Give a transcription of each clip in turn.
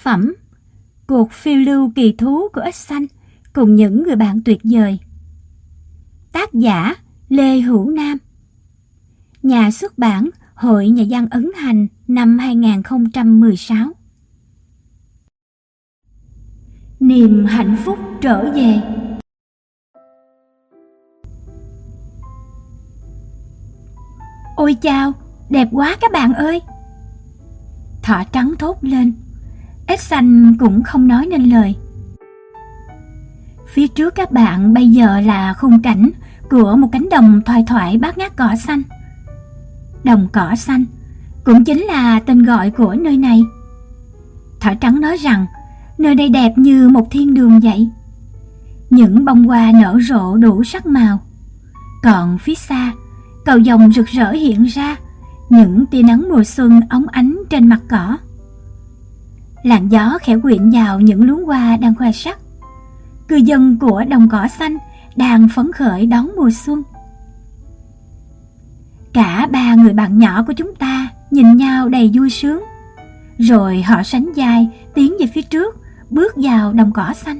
phẩm Cuộc phiêu lưu kỳ thú của ếch xanh cùng những người bạn tuyệt vời. Tác giả Lê Hữu Nam. Nhà xuất bản Hội Nhà văn Ấn Hành năm 2016. Niềm hạnh phúc trở về. Ôi chao, đẹp quá các bạn ơi! Thỏ trắng thốt lên. Ếch xanh cũng không nói nên lời. Phía trước các bạn bây giờ là khung cảnh của một cánh đồng thoai thoải bát ngát cỏ xanh. Đồng cỏ xanh cũng chính là tên gọi của nơi này. Thỏ trắng nói rằng nơi đây đẹp như một thiên đường vậy. Những bông hoa nở rộ đủ sắc màu. Còn phía xa, cầu vồng rực rỡ hiện ra, những tia nắng mùa xuân óng ánh trên mặt cỏ. Làn gió khẽ quyện vào những luống hoa đang khoe sắc. Cư dân của đồng cỏ xanh đang phấn khởi đón mùa xuân. Cả ba người bạn nhỏ của chúng ta nhìn nhau đầy vui sướng. Rồi họ sánh vai tiến về phía trước, bước vào đồng cỏ xanh.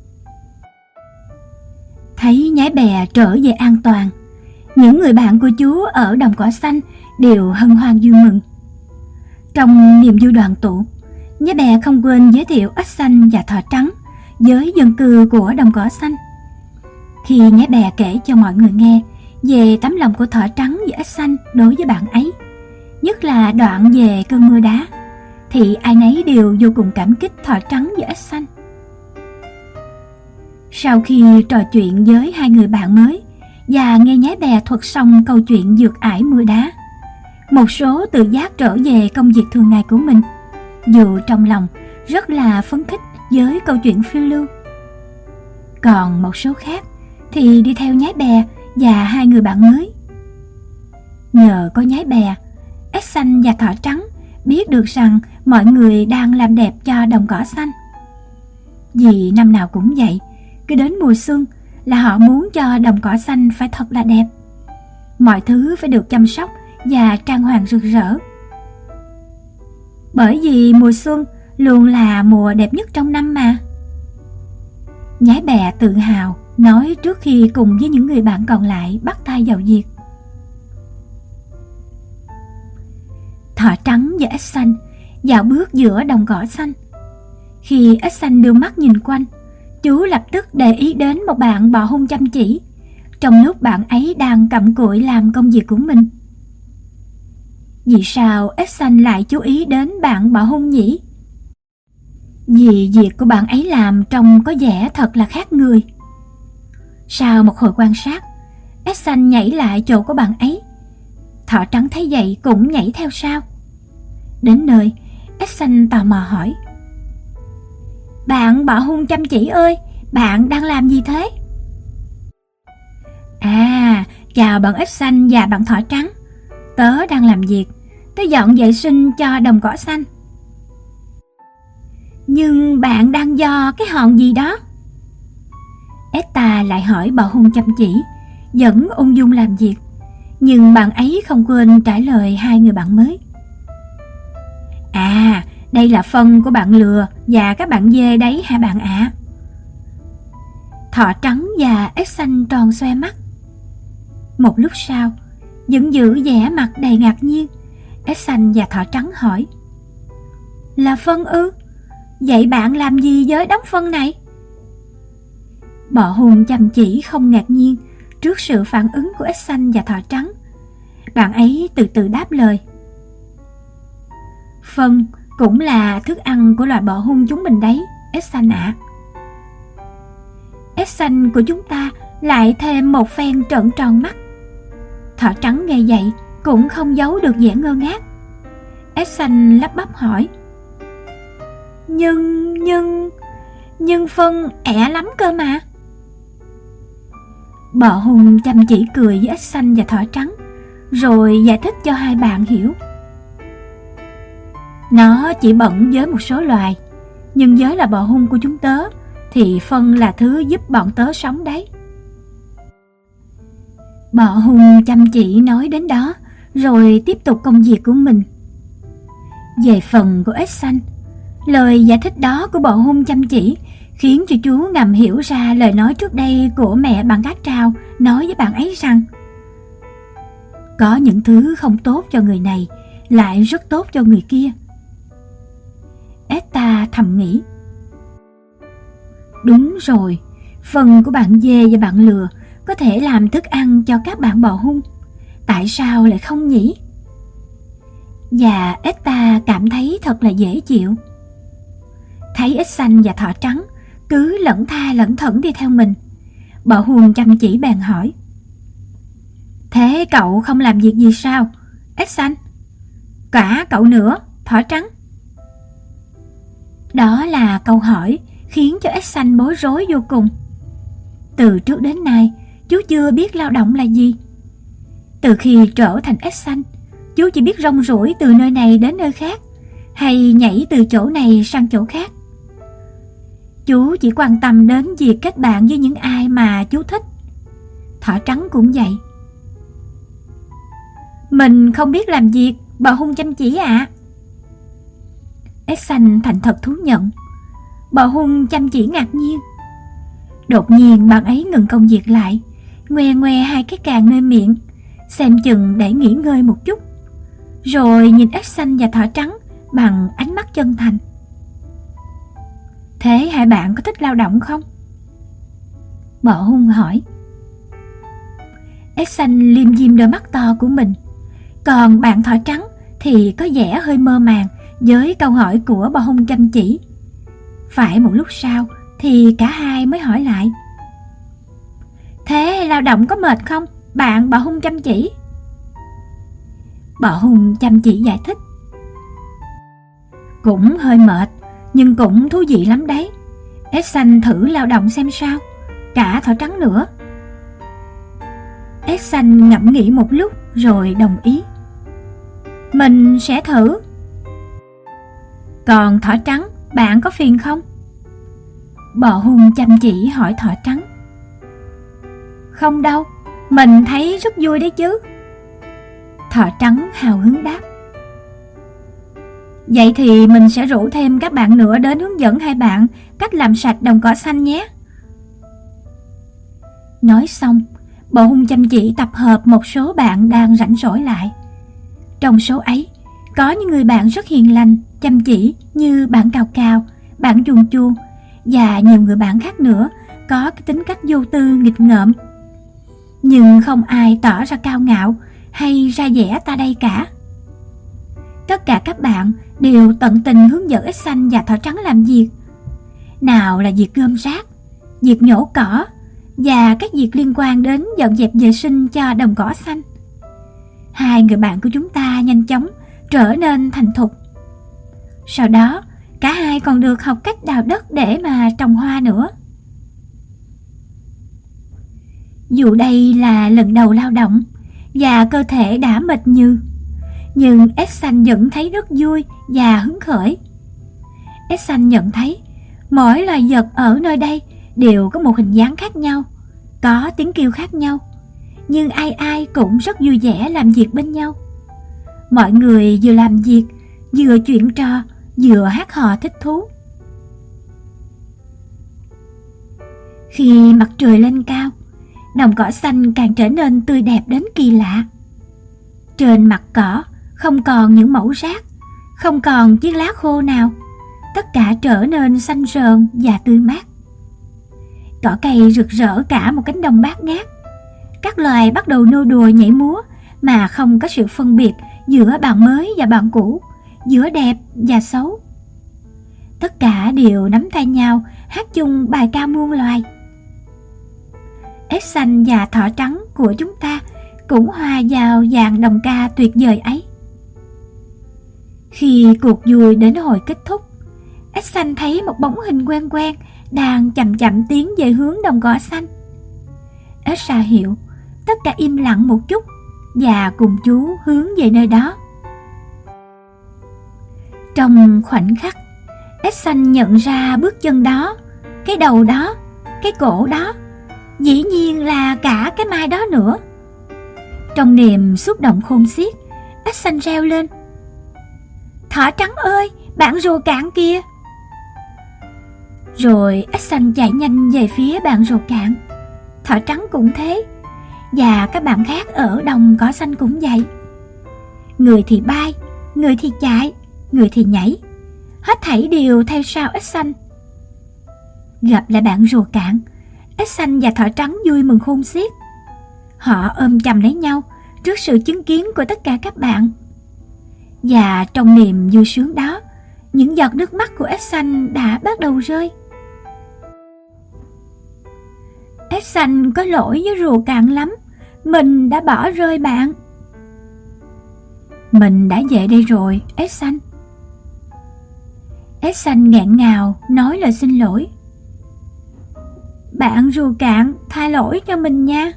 Thấy nhái bè trở về an toàn, những người bạn của chú ở đồng cỏ xanh đều hân hoan vui mừng. Trong niềm vui đoàn tụ, nhái bè không quên giới thiệu ếch xanh và thỏ trắng với dân cư của đồng cỏ xanh. Khi nhái bè kể cho mọi người nghe về tấm lòng của thỏ trắng và ếch xanh đối với bạn ấy, nhất là đoạn về cơn mưa đá, thì ai nấy đều vô cùng cảm kích thỏ trắng và ếch xanh. Sau khi trò chuyện với hai người bạn mới và nghe nhái bè thuật xong câu chuyện vượt ải mưa đá, một số tự giác trở về công việc thường ngày của mình, dù trong lòng rất là phấn khích với câu chuyện phiêu lưu. Còn một số khác thì đi theo nhái bè và hai người bạn mới. Nhờ có nhái bè, ếch xanh và thỏ trắng biết được rằng mọi người đang làm đẹp cho đồng cỏ xanh. Vì năm nào cũng vậy, cứ đến mùa xuân là họ muốn cho đồng cỏ xanh phải thật là đẹp. Mọi thứ phải được chăm sóc và trang hoàng rực rỡ. Bởi vì mùa xuân luôn là mùa đẹp nhất trong năm mà. Nhái bè tự hào nói trước khi cùng với những người bạn còn lại bắt tay vào việc. Thỏ trắng và ếch xanh dạo bước giữa đồng cỏ xanh. Khi ếch xanh đưa mắt nhìn quanh, chú lập tức để ý đến một bạn bọ hung chăm chỉ, trong lúc bạn ấy đang cặm cụi làm công việc của mình. Vì sao ếch xanh lại chú ý đến bạn bọ hung nhỉ? Vì việc của bạn ấy làm trông có vẻ thật là khác người. Sau một hồi quan sát, ếch xanh nhảy lại chỗ của bạn ấy. Thỏ trắng thấy vậy cũng nhảy theo sau. Đến nơi, ếch xanh tò mò hỏi: "Bạn bọ hung chăm chỉ ơi, bạn đang làm gì thế?" "À, chào bạn ếch xanh và bạn thỏ trắng. Tớ đang làm việc, tớ dọn vệ sinh cho đồng cỏ xanh." "Nhưng bạn đang do cái hòn gì đó?" ếch ta lại hỏi bọ hung chăm chỉ, vẫn ung dung làm việc, nhưng bạn ấy không quên trả lời hai người bạn mới. "À, đây là phân của bạn lừa và các bạn dê đấy hả bạn ạ?" Thỏ trắng và ếch xanh tròn xoe mắt. Một lúc sau, vẫn giữ vẻ mặt đầy ngạc nhiên, ếch xanh và thỏ trắng hỏi: "Là phân ư? Vậy bạn làm gì với đống phân này?" Bọ hung chăm chỉ không ngạc nhiên trước sự phản ứng của ếch xanh và thỏ trắng. Bạn ấy từ từ đáp lời: "Phân cũng là thức ăn của loài bọ hung chúng mình đấy, ếch xanh ạ." Ếch xanh của chúng ta lại thêm một phen trợn tròn mắt. Thỏ trắng nghe vậy cũng không giấu được vẻ ngơ ngác. Ếch xanh lắp bắp hỏi: Nhưng phân ẻ lắm cơ mà." Bọ hung chăm chỉ cười với ếch xanh và thỏ trắng, rồi giải thích cho hai bạn hiểu. "Nó chỉ bận với một số loài, nhưng với là bọ hung của chúng tớ thì phân là thứ giúp bọn tớ sống đấy." Bọ hung chăm chỉ nói đến đó rồi tiếp tục công việc của mình. Về phần của ếch xanh, Lời giải thích đó của bọ hung chăm chỉ khiến cho chú ngầm hiểu ra lời nói trước đây của mẹ bạn gác trào nói với bạn ấy rằng có những thứ không tốt cho người này lại rất tốt cho người kia. Esta thầm nghĩ, đúng rồi, phần của bạn dê và bạn lừa có thể làm thức ăn cho các bạn bọ hung. Tại sao lại không nhỉ? Và Esta cảm thấy thật là dễ chịu. Thấy ếch xanh và thỏ trắng cứ lẩn tha lẩn thẩn đi theo mình, bọ hung chăm chỉ bèn hỏi, thế cậu không làm việc gì sao, ếch xanh? Cả cậu nữa, thỏ trắng. Đó là câu hỏi khiến cho ếch xanh bối rối vô cùng. Từ trước đến nay, chú chưa biết lao động là gì. Từ khi trở thành ếch xanh, chú chỉ biết rong ruổi từ nơi này đến nơi khác, hay nhảy từ chỗ này sang chỗ khác. Chú chỉ quan tâm đến việc kết bạn với những ai mà chú thích. Thỏ trắng cũng vậy. Mình không biết làm việc, bọ hung chăm chỉ ạ. Ếch xanh thành thật thú nhận. Bọ hung chăm chỉ ngạc nhiên. Đột nhiên bạn ấy ngừng công việc lại, ngoe ngoe hai cái càng nơi miệng, xem chừng để nghỉ ngơi một chút, rồi nhìn ếch xanh và thỏ trắng bằng ánh mắt chân thành. Thế hai bạn có thích lao động không? Bọ hung hỏi. Ếch xanh liêm diêm đôi mắt to của mình, còn bạn thỏ trắng thì có vẻ hơi mơ màng với câu hỏi của bọ hung chăm chỉ. Phải một lúc sau thì cả hai mới hỏi lại. Thế lao động có mệt không, bạn bọ hung chăm chỉ? Bọ hung chăm chỉ giải thích. Cũng hơi mệt, nhưng cũng thú vị lắm đấy. Ếch xanh thử lao động xem sao, cả thỏ trắng nữa. Ếch xanh ngẫm nghĩ một lúc rồi đồng ý. Mình sẽ thử. Còn thỏ trắng, bạn có phiền không? Bọ hung chăm chỉ hỏi thỏ trắng. Không đâu, mình thấy rất vui đấy chứ. Thỏ trắng hào hứng đáp. Vậy thì mình sẽ rủ thêm các bạn nữa đến hướng dẫn hai bạn cách làm sạch đồng cỏ xanh nhé. Nói xong, bọ hung chăm chỉ tập hợp một số bạn đang rảnh rỗi lại. Trong số ấy, có những người bạn rất hiền lành, chăm chỉ như bạn Cào Cào, bạn Chuồn Chuồn và nhiều người bạn khác nữa có cái tính cách vô tư nghịch ngợm. Nhưng không ai tỏ ra cao ngạo hay ra vẻ ta đây cả. Tất cả các bạn đều tận tình hướng dẫn ếch xanh và thỏ trắng làm việc. Nào là việc gom rác, việc nhổ cỏ và các việc liên quan đến dọn dẹp vệ sinh cho đồng cỏ xanh. Hai người bạn của chúng ta nhanh chóng trở nên thành thục. Sau đó, cả hai còn được học cách đào đất để mà trồng hoa nữa. Dù đây là lần đầu lao động và cơ thể đã mệt nhừ, nhưng ếch xanh vẫn thấy rất vui và hứng khởi. Ếch xanh nhận thấy mỗi loài vật ở nơi đây đều có một hình dáng khác nhau, có tiếng kêu khác nhau, nhưng ai ai cũng rất vui vẻ làm việc bên nhau. Mọi người vừa làm việc, vừa chuyện trò, vừa hát hò thích thú. Khi mặt trời lên cao, đồng cỏ xanh càng trở nên tươi đẹp đến kỳ lạ. Trên mặt cỏ không còn những mẩu rác, không còn chiếc lá khô nào, tất cả trở nên xanh rờn và tươi mát. Cỏ cây rực rỡ cả một cánh đồng bát ngát. Các loài bắt đầu nô đùa nhảy múa mà không có sự phân biệt giữa bạn mới và bạn cũ, giữa đẹp và xấu. Tất cả đều nắm tay nhau hát chung bài ca muôn loài. Ếch xanh và thỏ trắng của chúng ta cũng hòa vào dàn đồng ca tuyệt vời ấy. Khi cuộc vui đến hồi kết thúc, ếch xanh thấy một bóng hình quen quen đang chậm chậm tiến về hướng đồng cỏ xanh. Ếch ra hiệu, tất cả im lặng một chút và cùng chú hướng về nơi đó. Trong khoảnh khắc, ếch xanh nhận ra bước chân đó, cái đầu đó, cái cổ đó, dĩ nhiên là cả cái mai đó nữa. Trong niềm xúc động khôn xiết, ếch xanh reo lên. Thỏ trắng ơi, bạn rùa cạn kìa, Rồi ếch xanh chạy nhanh về phía bạn rùa cạn. Thỏ trắng cũng thế, và các bạn khác ở đồng cỏ xanh cũng vậy. Người thì bay, người thì chạy, người thì nhảy, hết thảy đều theo sau ếch xanh. Gặp lại bạn rùa cạn, ếch xanh và thỏ trắng vui mừng khôn xiết. Họ ôm chầm lấy nhau trước sự chứng kiến của tất cả các bạn. Và trong niềm vui sướng đó, những giọt nước mắt của ếch xanh đã bắt đầu rơi. Ếch xanh có lỗi với rùa cạn lắm, mình đã bỏ rơi bạn. Mình đã về đây rồi, ếch xanh. Ếch xanh nghẹn ngào nói lời xin lỗi. Bạn rùa cạn tha lỗi cho mình nha.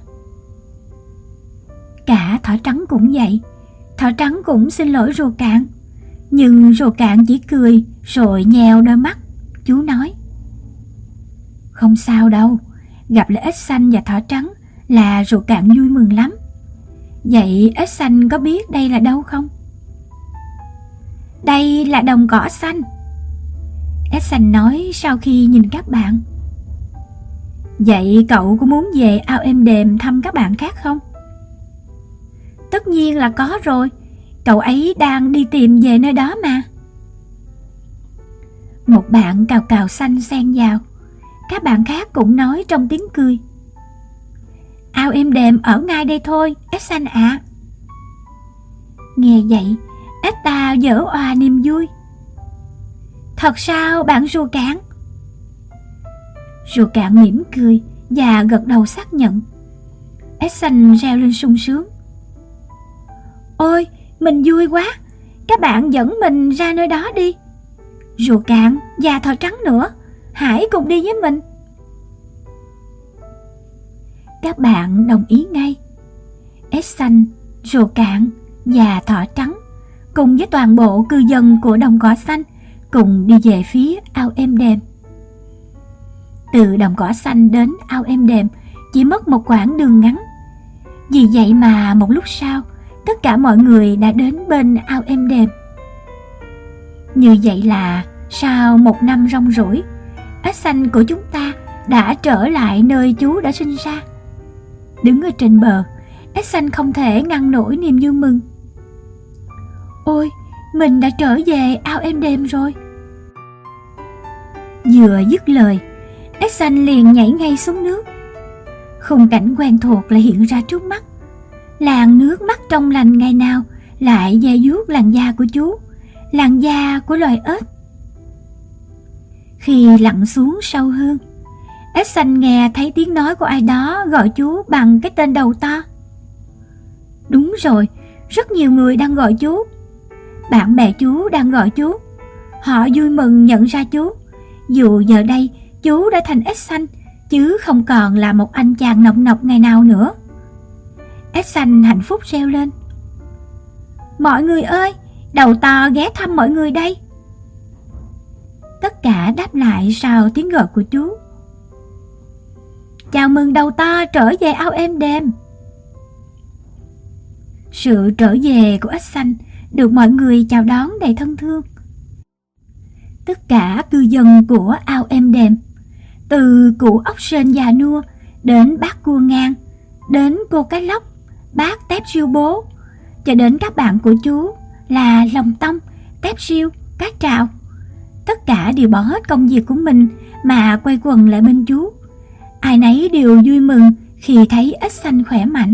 Cả thỏ trắng cũng vậy. Thỏ trắng cũng xin lỗi rùa cạn, nhưng rùa cạn chỉ cười rồi nheo đôi mắt. Chú nói: Không sao đâu, gặp lại ếch xanh và thỏ trắng là rùa cạn vui mừng lắm. Vậy ếch xanh có biết đây là đâu không? Đây là đồng cỏ xanh, ếch xanh nói sau khi nhìn các bạn. Vậy cậu có muốn về ao êm đềm thăm các bạn khác không? Tất nhiên là có rồi, cậu ấy đang đi tìm về nơi đó mà. Một bạn cào cào xanh xen vào. Các bạn khác cũng nói trong tiếng cười: Ao êm đềm ở ngay đây thôi, ếch xanh ạ. Nghe vậy, ếch ta giở òa niềm vui. Thật sao bạn rùa cạn? Rùa cạn mỉm cười và gật đầu xác nhận. Ếch xanh reo lên sung sướng. Ôi, mình vui quá, các bạn dẫn mình ra nơi đó đi. Rùa cạn và thỏ trắng nữa, hãy cùng đi với mình. Các bạn đồng ý ngay. Ếch xanh, rùa cạn và thỏ trắng cùng với toàn bộ cư dân của đồng cỏ xanh cùng đi về phía ao êm đềm. Từ đồng cỏ xanh đến ao êm đềm chỉ mất một quãng đường ngắn. Vì vậy mà một lúc sau, tất cả mọi người đã đến bên ao êm đềm. Như vậy là sau một năm rong ruổi, ếch xanh của chúng ta đã trở lại nơi chú đã sinh ra. Đứng ở trên bờ, ếch xanh không thể ngăn nổi niềm vui mừng. Ôi, mình đã trở về ao êm đềm rồi. Vừa dứt lời, ếch xanh liền nhảy ngay xuống nước. Khung cảnh quen thuộc lại hiện ra trước mắt. Làn nước mắt trong lành ngày nào lại ve vuốt làn da của chú, làn da của loài ếch. Khi lặn xuống sâu hơn, ếch xanh nghe thấy tiếng nói của ai đó gọi chú bằng cái tên đầu to. Đúng rồi, rất nhiều người đang gọi chú. Bạn bè chú đang gọi chú. Họ vui mừng nhận ra chú. Dù giờ đây chú đã thành ếch xanh, chứ không còn là một anh chàng nọc nọc ngày nào nữa. Ếch xanh hạnh phúc reo lên. Mọi người ơi, đầu to ghé thăm mọi người đây. Tất cả đáp lại sau tiếng gọi của chú. Chào mừng đầu to trở về ao êm đềm. Sự trở về của ếch xanh được mọi người chào đón đầy thân thương. Tất cả cư dân của ao êm đềm, từ cụ ốc sên già nua đến bác cua ngang, đến cô cái lóc, bác tép siêu bố, cho đến các bạn của chú là lòng tông, tép siêu, cát trào. Tất cả đều bỏ hết công việc của mình mà quay quần lại bên chú. Ai nấy đều vui mừng khi thấy ếch xanh khỏe mạnh.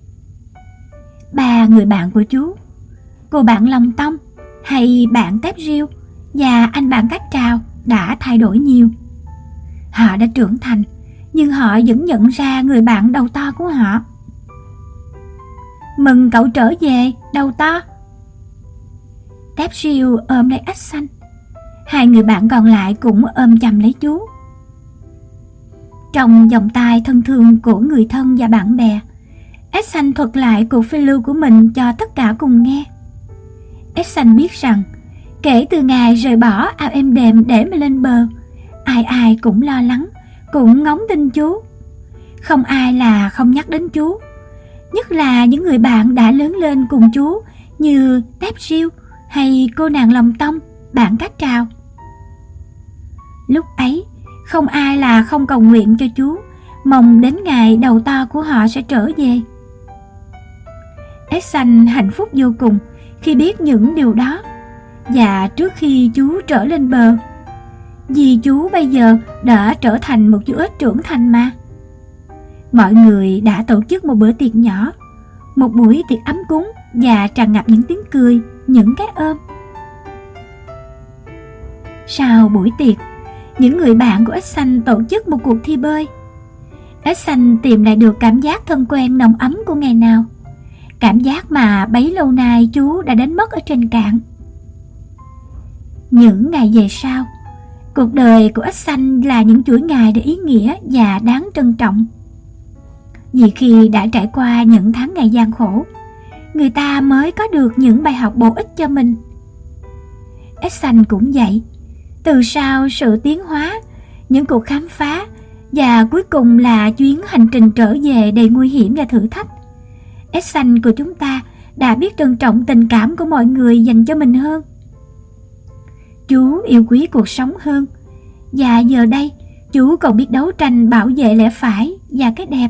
Ba người bạn của chú, cô bạn lòng tông hay bạn tép riêu và anh bạn cát trào đã thay đổi nhiều. Họ đã trưởng thành, nhưng họ vẫn nhận ra người bạn đầu to của họ. Mừng cậu trở về, đầu to. Tép riêu ôm lấy ếch xanh. Hai người bạn còn lại cũng ôm chầm lấy chú. Trong vòng tay thân thương của người thân và bạn bè, ếch xanh thuật lại cuộc phiêu lưu của mình cho tất cả cùng nghe. Ếch xanh biết rằng kể từ ngày rời bỏ ao êm đềm để mà lên bờ, ai ai cũng lo lắng, cũng ngóng tin chú. Không ai là không nhắc đến chú, nhất là những người bạn đã lớn lên cùng chú như tép riêu hay cô nàng lòng tông, bạn cát trào. Lúc ấy, Không ai là không cầu nguyện cho chú, mong đến ngày đầu to của họ sẽ trở về. Essan hạnh phúc vô cùng khi biết những điều đó. Và trước khi chú trở lên bờ, vì chú bây giờ đã trở thành một chú ếch trưởng thành mà. Mọi người đã tổ chức một bữa tiệc nhỏ, một buổi tiệc ấm cúng và tràn ngập những tiếng cười, những cái ôm. Sau buổi tiệc, những người bạn của Essan tổ chức một cuộc thi bơi. Essan tìm lại được cảm giác thân quen nồng ấm của ngày nào, cảm giác mà bấy lâu nay chú đã đánh mất ở trên cạn. Những ngày về sau, cuộc đời của Essan là những chuỗi ngày đầy ý nghĩa và đáng trân trọng. Vì khi đã trải qua những tháng ngày gian khổ, người ta mới có được những bài học bổ ích cho mình. Essan cũng vậy. Từ sau sự tiến hóa, những cuộc khám phá và cuối cùng là chuyến hành trình trở về đầy nguy hiểm và thử thách, Essan của chúng ta đã biết trân trọng tình cảm của mọi người dành cho mình hơn. Chú yêu quý cuộc sống hơn, và giờ đây chú còn biết đấu tranh bảo vệ lẽ phải và cái đẹp.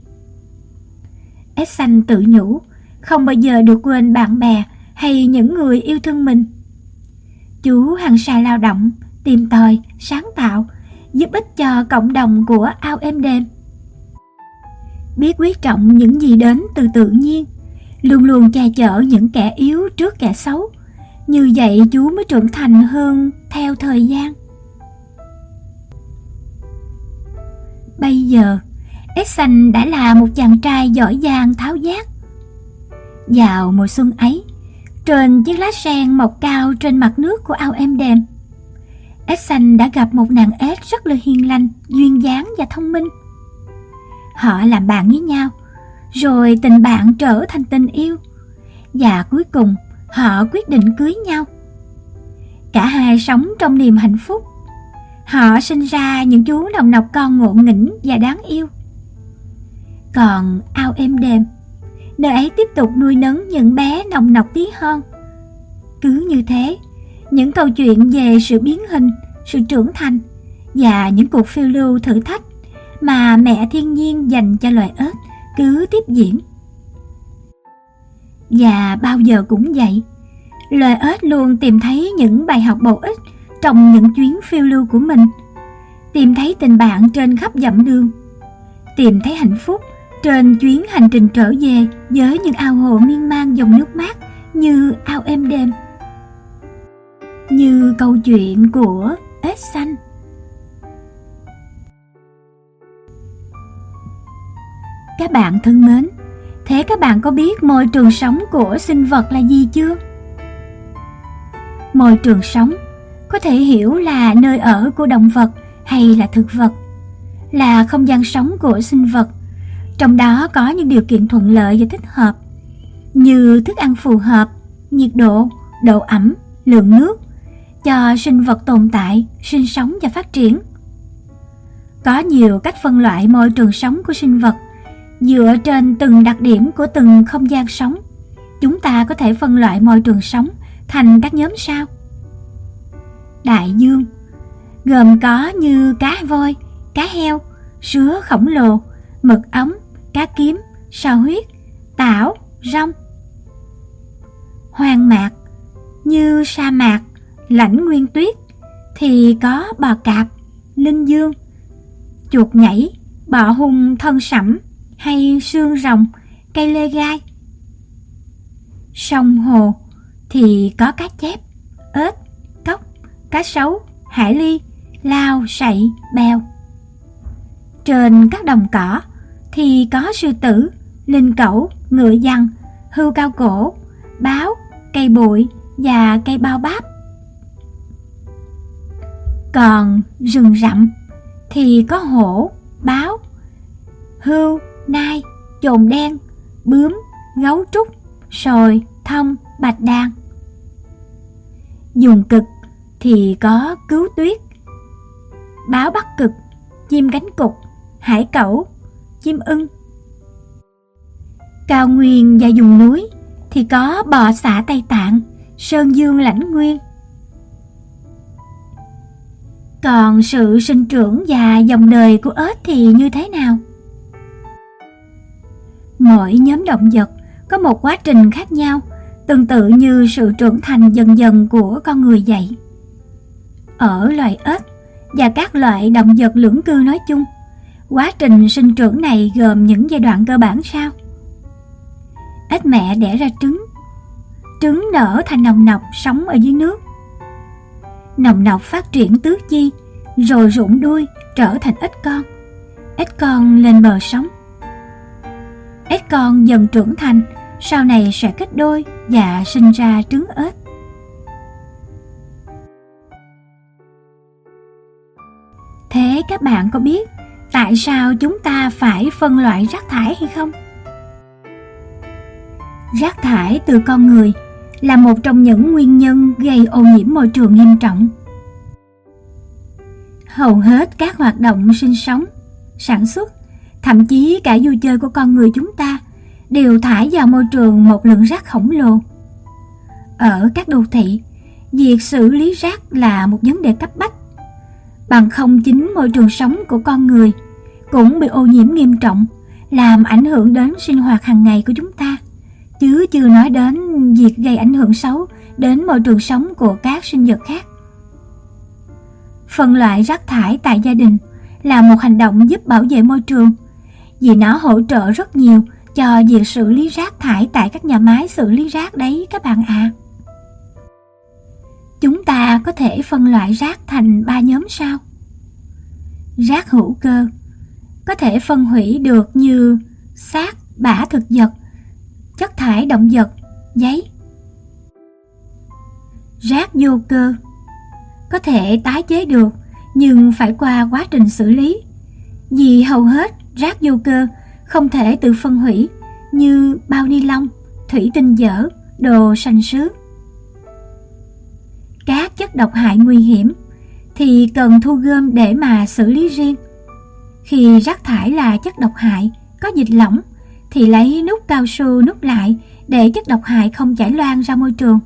Essan tự nhủ không bao giờ được quên bạn bè hay những người yêu thương mình. Chú hăng say lao động, tìm tòi, sáng tạo, giúp ích cho cộng đồng của ao êm đềm. Biết quý trọng những gì đến từ tự nhiên, luôn luôn che chở những kẻ yếu trước kẻ xấu. Như vậy chú mới trưởng thành hơn theo thời gian. Bây giờ, Essan đã là một chàng trai giỏi giang tháo vát. Vào mùa xuân ấy, trên chiếc lá sen mọc cao trên mặt nước của ao êm đềm, Essan đã gặp một nàng ếch rất là hiền lành, duyên dáng và thông minh. Họ làm bạn với nhau, rồi tình bạn trở thành tình yêu, và cuối cùng họ quyết định cưới nhau. Cả hai sống trong niềm hạnh phúc. Họ sinh ra những chú nòng nọc con ngộ nghĩnh và đáng yêu. Còn ao êm đềm, nơi ấy tiếp tục nuôi nấng những bé nòng nọc tí hon. Cứ như thế, những câu chuyện về sự biến hình, sự trưởng thành và những cuộc phiêu lưu thử thách mà mẹ thiên nhiên dành cho loài ếch cứ tiếp diễn. Và bao giờ cũng vậy, loài ếch luôn tìm thấy những bài học bổ ích trong những chuyến phiêu lưu của mình, tìm thấy tình bạn trên khắp dặm đường, tìm thấy hạnh phúc trên chuyến hành trình trở về với những ao hồ miên man dòng nước mát như ao êm đềm. Như câu chuyện của ếch xanh. Các bạn thân mến, thế các bạn có biết môi trường sống của sinh vật là gì chưa? Môi trường sống có thể hiểu là nơi ở của động vật hay là thực vật, là không gian sống của sinh vật. Trong đó có những điều kiện thuận lợi và thích hợp, như thức ăn phù hợp, nhiệt độ, độ ẩm, lượng nước, cho sinh vật tồn tại, sinh sống và phát triển. Có nhiều cách phân loại môi trường sống của sinh vật. Dựa trên từng đặc điểm của từng không gian sống, chúng ta có thể phân loại môi trường sống thành các nhóm sau. Đại dương, gồm có như cá voi, cá heo, sứa khổng lồ, mực ống, cá kiếm, sao huyết, tảo, rong. Hoang mạc, như sa mạc, lãnh nguyên tuyết, thì có bò cạp, linh dương, chuột nhảy, bọ hung thân sẫm, hay xương rồng, cây lê gai. Sông hồ thì có cá chép, ếch, cóc, cá sấu, hải ly, lao, sậy, bèo. Trên các đồng cỏ thì có sư tử, linh cẩu, ngựa dằn, hươu cao cổ, báo, cây bụi và cây bao báp. Còn rừng rậm thì có hổ, báo, hươu, nai, chồn đen, bướm, gấu trúc, sồi, thông, bạch đàn. Vùng cực thì có cứu tuyết, báo bắc cực, chim cánh cụt, hải cẩu, chim ưng. Cao nguyên và vùng núi thì có bò xạ Tây Tạng, sơn dương lãnh nguyên. còn sự sinh trưởng và dòng đời của ếch thì như thế nào? Mỗi nhóm động vật có một quá trình khác nhau, tương tự như sự trưởng thành dần dần của con người vậy. Ở loài ếch và các loại động vật lưỡng cư nói chung, quá trình sinh trưởng này gồm những giai đoạn cơ bản sau. Ếch mẹ đẻ ra trứng. Trứng nở thành nòng nọc sống ở dưới nước. Nòng nọc phát triển tứ chi, rồi rụng đuôi trở thành ếch con. Ếch con lên bờ sống. Ếch con dần trưởng thành, sau này sẽ kết đôi và sinh ra trứng ếch. Thế các bạn có biết tại sao chúng ta phải phân loại rác thải hay không? Rác thải từ con người là một trong những nguyên nhân gây ô nhiễm môi trường nghiêm trọng. Hầu hết các hoạt động sinh sống, sản xuất, thậm chí cả vui chơi của con người chúng ta đều thải vào môi trường một lượng rác khổng lồ. Ở các đô thị, việc xử lý rác là một vấn đề cấp bách. Bằng không chính môi trường sống của con người cũng bị ô nhiễm nghiêm trọng, làm ảnh hưởng đến sinh hoạt hàng ngày của chúng ta, chứ chưa nói đến việc gây ảnh hưởng xấu đến môi trường sống của các sinh vật khác. Phân loại rác thải tại gia đình là một hành động giúp bảo vệ môi trường, vì nó hỗ trợ rất nhiều cho việc xử lý rác thải tại các nhà máy xử lý rác đấy các bạn ạ. Chúng ta có thể phân loại rác thành 3 nhóm sau. Rác hữu cơ có thể phân hủy được như xác, bã thực vật, chất thải động vật, giấy. Rác vô cơ có thể tái chế được nhưng phải qua quá trình xử lý, vì hầu hết rác vô cơ không thể tự phân hủy như bao ni lông, thủy tinh dở, đồ sành sứ. Các chất độc hại nguy hiểm thì cần thu gom để mà xử lý riêng. Khi rác thải là chất độc hại, có dịch lỏng thì lấy nút cao su nút lại để chất độc hại không chảy loang ra môi trường.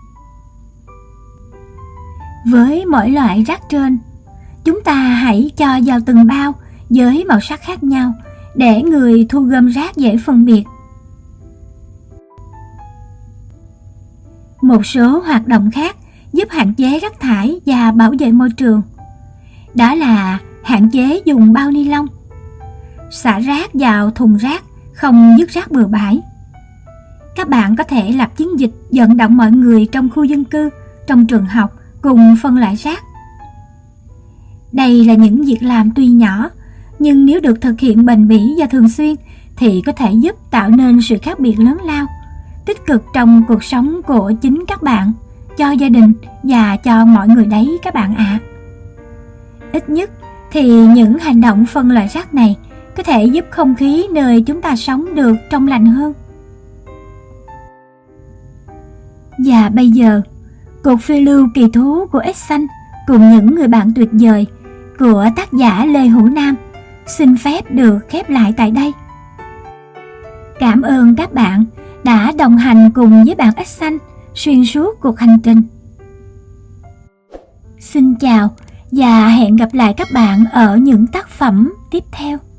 Với mỗi loại rác trên, chúng ta hãy cho vào từng bao với màu sắc khác nhau để người thu gom rác dễ phân biệt. Một số hoạt động khác giúp hạn chế rác thải và bảo vệ môi trường. Đó là hạn chế dùng bao ni lông, xả rác vào thùng rác, không vứt rác bừa bãi. Các bạn có thể lập chiến dịch vận động mọi người trong khu dân cư, trong trường học cùng phân loại rác. Đây là những việc làm tuy nhỏ, nhưng nếu được thực hiện bền bỉ và thường xuyên thì có thể giúp tạo nên sự khác biệt lớn lao, tích cực trong cuộc sống của chính các bạn, cho gia đình và cho mọi người đấy các bạn ạ. Ít nhất thì những hành động phân loại rác này có thể giúp không khí nơi chúng ta sống được trong lành hơn. Và bây giờ, cuộc phiêu lưu kỳ thú của ếch xanh cùng những người bạn tuyệt vời của tác giả Lê Hữu Nam xin phép được khép lại tại đây. Cảm ơn các bạn đã đồng hành cùng với bạn ếch xanh xuyên suốt cuộc hành trình. Xin chào và hẹn gặp lại các bạn ở những tác phẩm tiếp theo.